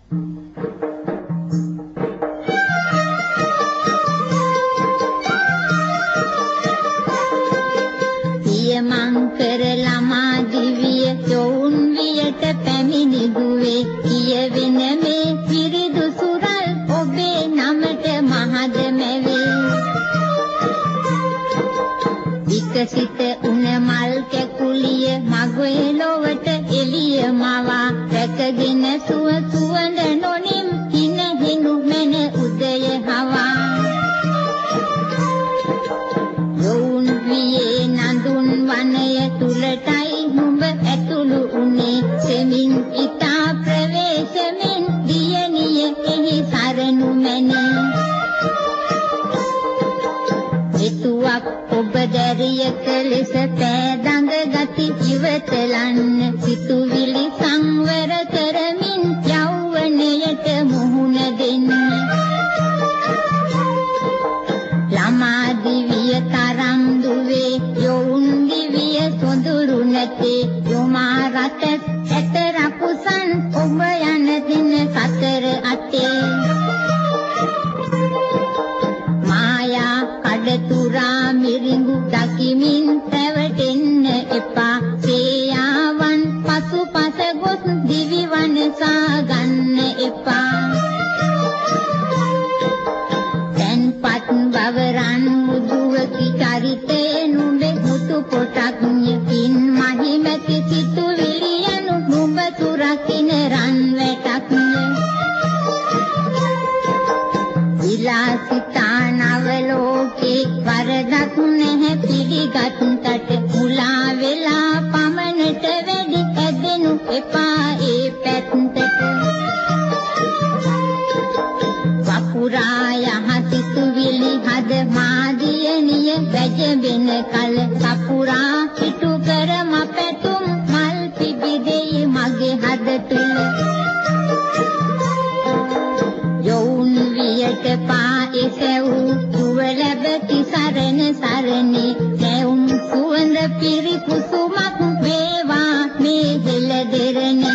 සිත උන මල් කැකුලිය මගුවේ ලොවට එළිය මවා රැකගෙන සුවඳ නොනිම් හින හිනු මන උදය හවා යෝන් වියේ නඳුන් වනය තුලටයි නුඹ ඇතුළු උනේ සෙමින් ඉතා ප්‍රවේශමින් දියණිය එහි සරණු මැන එතුවක් ඔබ දැරියක ලෙස පෑදඟ ගති ඉවතලන්න සිතුවිලි සංවර කරමින් යෞවනයට මුහුණ දෙන්න ළමා දිවිය තරම් දුවේ යොවුන් දිවිය සොඳුරු නැතේ යොමා රට ඇත රකුසන් ඔබ යන දින සතර අතේ මායා කඩතුරා මිරිඟු දකිමින් පැවටෙන්න එපා සේයාවන් පසුපස ගොස් දිවි වනසා ගන්න එපා තැන්පත් බවරන් මුදුවකි චරිතේ නුඹේ මුතු පොටක් යකින් මහිමති සිතුවිලි යනු නුඹ තුරකින රන් වැටක් විලාසිතා නවලෝකේ වරදක් නැහැ පිළිගත්තට මුලා වෙලා පමණට වැඩි ඇදෙනු එපා ඒ පැත්තට වපුරා යහසිතුවිලි හද මාදියනිය වැජබෙන කල සපුරා පිටු කරම පැතුම් මල් පිබිදෙයි මගේ හද තුල යෝන් වියට පා එසවූ දුව ලැබති සරණ සරණේ නැවුම් සුවඳ පිරි කුසුමක් වේවා මේ හෙළ දෙරණ